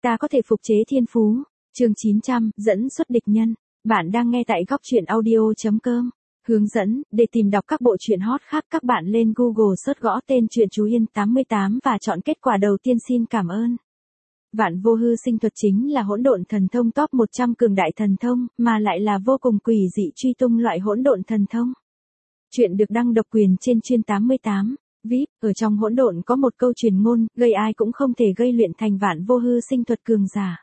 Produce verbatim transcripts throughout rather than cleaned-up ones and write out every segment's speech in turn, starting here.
ta có thể phục chế thiên phú. Chương chín trăm, dẫn xuất địch nhân. Bạn đang nghe tại góc truyện audio chấm com. Hướng dẫn, để tìm đọc các bộ truyện hot khác các bạn lên Google search gõ tên truyện Chú Yên tám mươi tám và chọn kết quả đầu tiên. Xin cảm ơn. Vạn vô hư sinh thuật chính là hỗn độn thần thông top một trăm cường đại thần thông, mà lại là vô cùng quỷ dị truy tung loại hỗn độn thần thông. Chuyện được đăng độc quyền trên chuyên tám mươi tám. vê i pê, ở trong hỗn độn có một câu truyền ngôn, gây ai cũng không thể gây luyện thành vạn vô hư sinh thuật cường giả.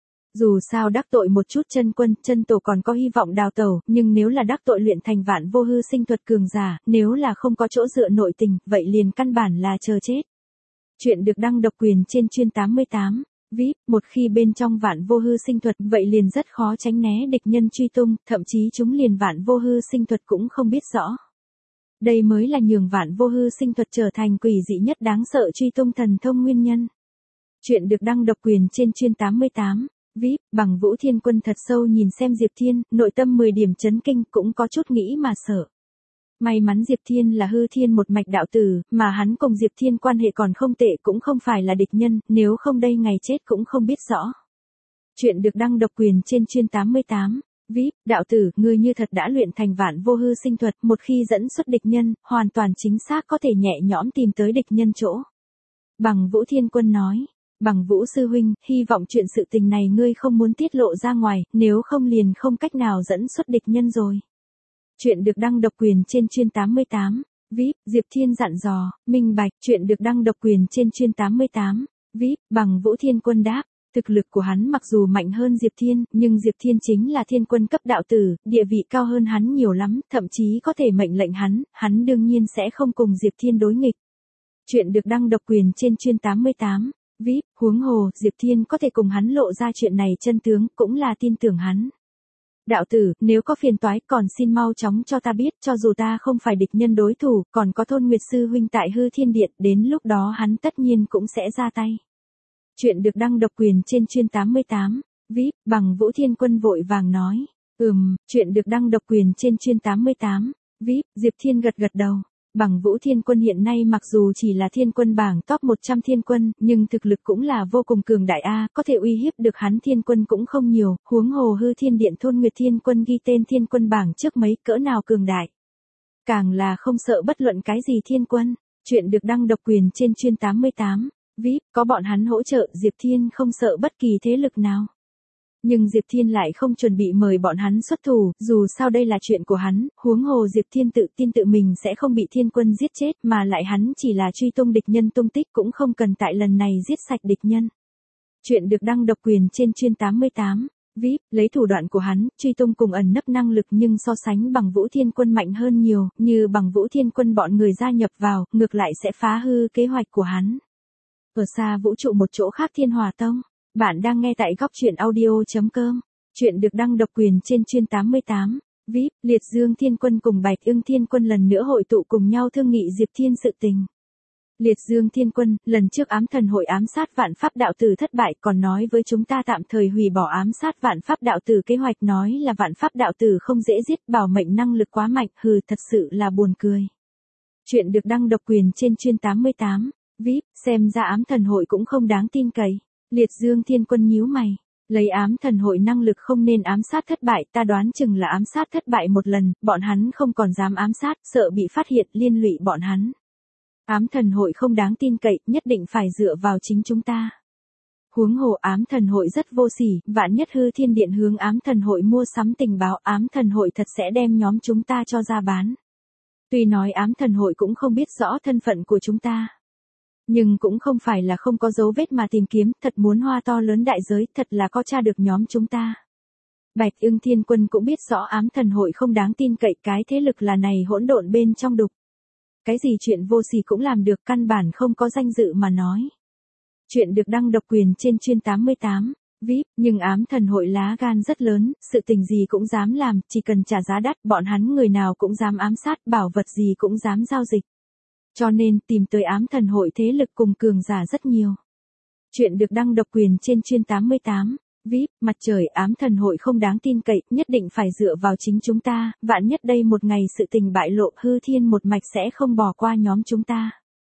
Dù sao đắc tội một chút chân quân, chân tổ còn có hy vọng đào tẩu, nhưng nếu là đắc tội luyện thành vạn vô hư sinh thuật cường giả, nếu là không có chỗ dựa nội tình, vậy liền căn bản là chờ chết. Chuyện được đăng độc quyền trên chuyên tám mươi tám. vê i pê, một khi bên trong vạn vô hư sinh thuật, vậy liền rất khó tránh né địch nhân truy tung, thậm chí chúng liền vạn vô hư sinh thuật cũng không biết rõ. Đây mới là nhường vạn vô hư sinh thuật trở thành quỷ dị nhất đáng sợ truy tung thần thông nguyên nhân. Chuyện được đăng độc quyền trên chuyên tám mươi tám. vê i pê, Bằng Vũ Thiên Quân thật sâu nhìn xem Diệp Thiên, nội tâm mười điểm chấn kinh, cũng có chút nghĩ mà sợ. May mắn Diệp Thiên là hư thiên một mạch đạo tử, mà hắn cùng Diệp Thiên quan hệ còn không tệ, cũng không phải là địch nhân, nếu không đây ngày chết cũng không biết rõ. Chuyện được đăng độc quyền trên chuyên tám mươi tám. vê i pê, đạo tử, ngươi như thật đã luyện thành vạn vô hư sinh thuật, một khi dẫn xuất địch nhân, hoàn toàn chính xác có thể nhẹ nhõm tìm tới địch nhân chỗ. Bằng Vũ Thiên Quân nói. Bằng Vũ sư huynh, hy vọng chuyện sự tình này ngươi không muốn tiết lộ ra ngoài, nếu không liền không cách nào dẫn xuất địch nhân rồi. Chuyện được đăng độc quyền trên chuyên tám mươi tám. vê i pê, Diệp Thiên dặn dò, minh bạch. Chuyện được đăng độc quyền trên chuyên tám mươi tám. vê i pê, Bằng Vũ Thiên Quân đáp. Thực lực của hắn mặc dù mạnh hơn Diệp Thiên, nhưng Diệp Thiên chính là thiên quân cấp đạo tử, địa vị cao hơn hắn nhiều lắm, thậm chí có thể mệnh lệnh hắn, hắn đương nhiên sẽ không cùng Diệp Thiên đối nghịch. Chuyện được đăng độc quyền trên chuyên tám mươi tám. vê i pê, huống hồ, Diệp Thiên có thể cùng hắn lộ ra chuyện này chân tướng, cũng là tin tưởng hắn. Đạo tử, nếu có phiền toái còn xin mau chóng cho ta biết, cho dù ta không phải địch nhân đối thủ, còn có Thôn Nguyệt sư huynh tại Hư Thiên Điện, đến lúc đó hắn tất nhiên cũng sẽ ra tay. Chuyện được đăng độc quyền trên chuyên tám mươi tám. vê i pê, Bằng Vũ Thiên Quân vội vàng nói. Ừm, chuyện được đăng độc quyền trên chuyên tám mươi tám. vê i pê, Diệp Thiên gật gật đầu. Bằng Vũ Thiên Quân hiện nay mặc dù chỉ là thiên quân bảng top một trăm thiên quân, nhưng thực lực cũng là vô cùng cường đại a, có thể uy hiếp được hắn thiên quân cũng không nhiều, huống hồ Hư Thiên Điện Thôn Nguyệt Thiên Quân ghi tên thiên quân bảng trước mấy cỡ nào cường đại. Càng là không sợ bất luận cái gì thiên quân. Chuyện được đăng độc quyền trên chuyên tám mươi tám. vê i pê, có bọn hắn hỗ trợ, Diệp Thiên không sợ bất kỳ thế lực nào. Nhưng Diệp Thiên lại không chuẩn bị mời bọn hắn xuất thủ, dù sao đây là chuyện của hắn, huống hồ Diệp Thiên tự tin tự mình sẽ không bị thiên quân giết chết, mà lại hắn chỉ là truy tung địch nhân tung tích, cũng không cần tại lần này giết sạch địch nhân. Chuyện được đăng độc quyền trên chuyên tám mươi tám. vê i pê, lấy thủ đoạn của hắn, truy tung cùng ẩn nấp năng lực nhưng so sánh Bằng Vũ Thiên Quân mạnh hơn nhiều, như Bằng Vũ Thiên Quân bọn người gia nhập vào, ngược lại sẽ phá hư kế hoạch của hắn. Ở xa vũ trụ một chỗ khác Thiên Hỏa Tông. Bạn đang nghe tại góc truyện audio chấm com. Chuyện được đăng độc quyền trên chuyên tám mươi tám. vê i pê, Liệt Dương Thiên Quân cùng Bạch Ưng Thiên Quân lần nữa hội tụ cùng nhau thương nghị Diệp Thiên sự tình. Liệt Dương Thiên Quân, lần trước ám thần hội ám sát vạn pháp đạo tử thất bại, còn nói với chúng ta tạm thời hủy bỏ ám sát vạn pháp đạo tử kế hoạch, nói là vạn pháp đạo tử không dễ giết, bảo mệnh năng lực quá mạnh, hừ, thật sự là buồn cười. Chuyện được đăng độc quyền trên chuyên tám mươi tám. vê i pê, xem ra ám thần hội cũng không đáng tin cậy. Liệt Dương Thiên Quân nhíu mày. Lấy ám thần hội năng lực không nên ám sát thất bại, ta đoán chừng là ám sát thất bại một lần, bọn hắn không còn dám ám sát, sợ bị phát hiện liên lụy bọn hắn. Ám thần hội không đáng tin cậy, nhất định phải dựa vào chính chúng ta. Huống hồ ám thần hội rất vô sỉ, vạn nhất Hư Thiên Điện hướng ám thần hội mua sắm tình báo, ám thần hội thật sẽ đem nhóm chúng ta cho ra bán. Tuy nói ám thần hội cũng không biết rõ thân phận của chúng ta, nhưng cũng không phải là không có dấu vết mà tìm kiếm, thật muốn hoa to lớn đại giới, thật là có tra được nhóm chúng ta. Bạch Ưng Thiên Quân cũng biết rõ ám thần hội không đáng tin cậy, cái thế lực là này hỗn độn bên trong đục. Cái gì chuyện vô sỉ cũng làm được, căn bản không có danh dự mà nói. Chuyện được đăng độc quyền trên chuyên tám mươi tám. vê i pê, nhưng ám thần hội lá gan rất lớn, sự tình gì cũng dám làm, chỉ cần trả giá đắt, bọn hắn người nào cũng dám ám sát, bảo vật gì cũng dám giao dịch. Cho nên, tìm tới ám thần hội thế lực cùng cường giả rất nhiều. Chuyện được đăng độc quyền trên chuyên tám mươi tám. vê i pê, mặt trời, ám thần hội không đáng tin cậy, nhất định phải dựa vào chính chúng ta, vạn nhất đây một ngày sự tình bại lộ, Hư Thiên một mạch sẽ không bỏ qua nhóm chúng ta.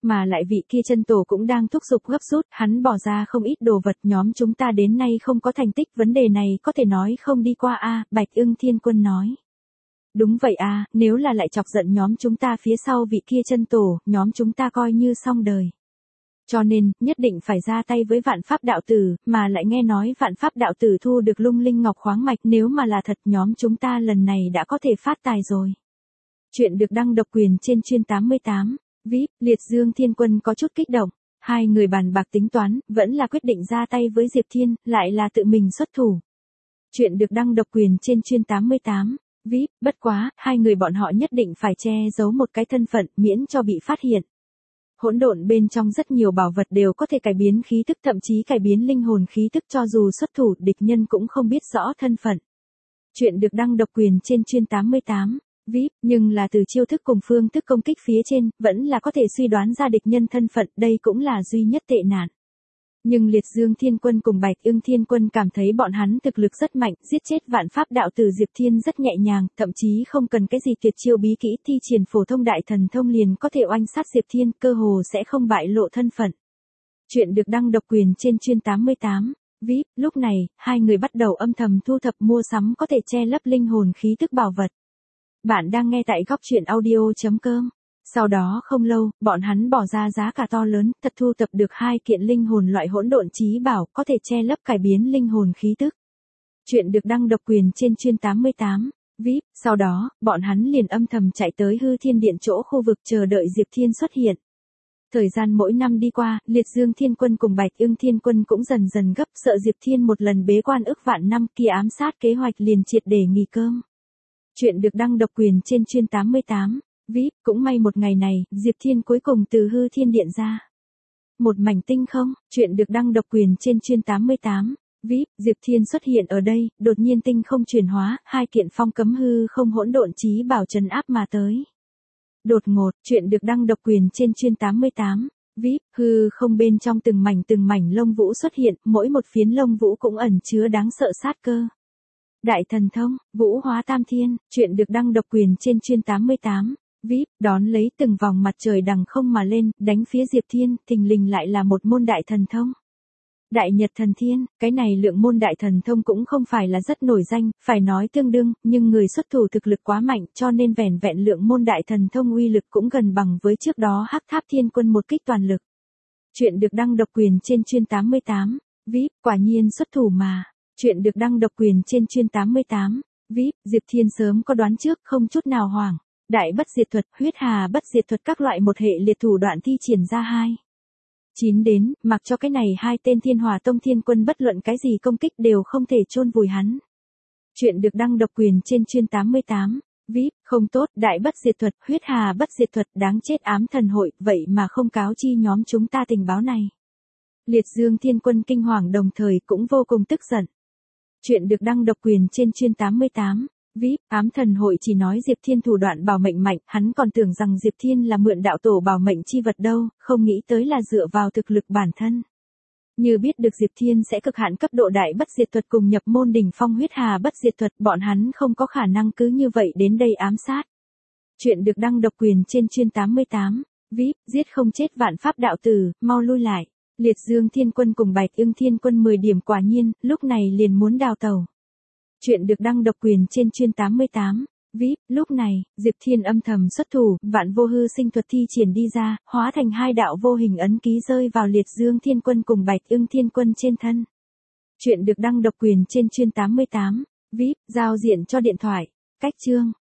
mà lại vị kia chân tổ cũng đang thúc giục gấp rút, hắn bỏ ra không ít đồ vật, nhóm chúng ta đến nay không có thành tích, vấn đề này có thể nói không đi qua a, Bạch Ưng Thiên Quân nói. Đúng vậy à, nếu là lại chọc giận nhóm chúng ta phía sau vị kia chân tổ, nhóm chúng ta coi như xong đời. Cho nên, nhất định phải ra tay với vạn pháp đạo tử, mà lại nghe nói vạn pháp đạo tử thu được lung linh ngọc khoáng mạch, nếu mà là thật nhóm chúng ta lần này đã có thể phát tài rồi. Chuyện được đăng độc quyền trên chuyên tám mươi tám. vê i pê, Liệt Dương Thiên Quân có chút kích động. Hai người bàn bạc tính toán, vẫn là quyết định ra tay với Diệp Thiên, lại là tự mình xuất thủ. Chuyện được đăng độc quyền trên chuyên tám mươi tám. vê i pê, bất quá, hai người bọn họ nhất định phải che giấu một cái thân phận, miễn cho bị phát hiện. Hỗn độn bên trong rất nhiều bảo vật đều có thể cải biến khí tức, thậm chí cải biến linh hồn khí tức, cho dù xuất thủ, địch nhân cũng không biết rõ thân phận. Chuyện được đăng độc quyền trên chuyên tám mươi tám. vê i pê, nhưng là từ chiêu thức cùng phương thức công kích phía trên, vẫn là có thể suy đoán ra địch nhân thân phận, đây cũng là duy nhất tệ nạn. Nhưng Liệt Dương Thiên Quân cùng Bạch Ưng Thiên Quân cảm thấy bọn hắn thực lực rất mạnh, giết chết vạn pháp đạo tử Diệp Thiên rất nhẹ nhàng, thậm chí không cần cái gì tuyệt chiêu bí kỹ, thi triển phổ thông đại thần thông liền có thể oanh sát Diệp Thiên, cơ hồ sẽ không bại lộ thân phận. Chuyện được đăng độc quyền trên chuyên tám mươi tám. vê i pê, lúc này, hai người bắt đầu âm thầm thu thập mua sắm có thể che lấp linh hồn khí tức bảo vật. Bạn đang nghe tại góc truyện audio chấm com. Sau đó không lâu, bọn hắn bỏ ra giá cả to lớn, thật thu tập được hai kiện linh hồn loại hỗn độn chí bảo, có thể che lấp cải biến linh hồn khí tức. Chuyện được đăng độc quyền trên chuyên tám mươi tám. vê i pê, sau đó, bọn hắn liền âm thầm chạy tới Hư Thiên Điện chỗ khu vực chờ đợi Diệp Thiên xuất hiện. Thời gian mỗi năm đi qua, Liệt Dương Thiên Quân cùng Bạch Ưng Thiên Quân cũng dần dần gấp, sợ Diệp Thiên một lần bế quan ức vạn năm kia ám sát kế hoạch liền triệt để nghỉ cơm. Chuyện được đăng độc quyền trên chuyên tám mươi tám. vê i pê, cũng may một ngày này, Diệp Thiên cuối cùng từ Hư Thiên Điện ra. Một mảnh tinh không, chuyện được đăng độc quyền trên chuyên tám mươi tám. vê i pê, Diệp Thiên xuất hiện ở đây, đột nhiên tinh không chuyển hóa, hai kiện phong cấm hư không hỗn độn chí bảo trấn áp mà tới. Đột ngột, chuyện được đăng độc quyền trên chuyên tám mươi tám. vê i pê, hư không bên trong từng mảnh từng mảnh lông vũ xuất hiện, mỗi một phiến lông vũ cũng ẩn chứa đáng sợ sát cơ. Đại thần thông, Vũ Hóa Tam Thiên, chuyện được đăng độc quyền trên chuyên tám mươi tám. vê i pê, đón lấy từng vòng mặt trời đằng không mà lên, đánh phía Diệp Thiên, thình lình lại là một môn đại thần thông. Đại Nhật Thần Thiên, cái này lượng môn đại thần thông cũng không phải là rất nổi danh, phải nói tương đương, nhưng người xuất thủ thực lực quá mạnh, cho nên vẻn vẹn lượng môn đại thần thông uy lực cũng gần bằng với trước đó Hắc Tháp Thiên Quân một kích toàn lực. Chuyện được đăng độc quyền trên chuyên tám mươi tám. vê i pê, quả nhiên xuất thủ mà. Chuyện được đăng độc quyền trên chuyên tám mươi tám. vê i pê, Diệp Thiên sớm có đoán trước, không chút nào hoảng. Đại bất diệt thuật, huyết hà bất diệt thuật các loại một hệ liệt thủ đoạn thi triển ra hai. Chín đến, mặc cho cái này hai tên Thiên Hỏa Tông Thiên Quân bất luận cái gì công kích đều không thể chôn vùi hắn. Chuyện được đăng độc quyền trên chuyên tám mươi tám. vê i pê, không tốt, đại bất diệt thuật, huyết hà bất diệt thuật, đáng chết ám thần hội, vậy mà không cáo chi nhóm chúng ta tình báo này. Liệt Dương Thiên Quân kinh hoàng đồng thời cũng vô cùng tức giận. Chuyện được đăng độc quyền trên chuyên tám mươi tám. vê i pê, ám thần hội chỉ nói Diệp Thiên thủ đoạn bảo mệnh mạnh, hắn còn tưởng rằng Diệp Thiên là mượn đạo tổ bảo mệnh chi vật đâu, không nghĩ tới là dựa vào thực lực bản thân. Như biết được Diệp Thiên sẽ cực hạn cấp độ đại bất diệt thuật cùng nhập môn đỉnh phong huyết hà bất diệt thuật, bọn hắn không có khả năng cứ như vậy đến đây ám sát. Chuyện được đăng độc quyền trên chuyên tám mươi tám. vê i pê, giết không chết vạn pháp đạo tử, mau lui lại. Liệt Dương Thiên Quân cùng Bạch Ưng Thiên Quân mười điểm quả nhiên, lúc này liền muốn đào tẩu. Chuyện được đăng độc quyền trên chuyên tám mươi tám. vê i pê, lúc này, Diệp Thiên âm thầm xuất thủ, vạn vô hư sinh thuật thi triển đi ra, hóa thành hai đạo vô hình ấn ký rơi vào Liệt Dương Thiên Quân cùng Bạch Ưng Thiên Quân trên thân. Chuyện được đăng độc quyền trên chuyên tám mươi tám. vê i pê, giao diện cho điện thoại. Cách chương.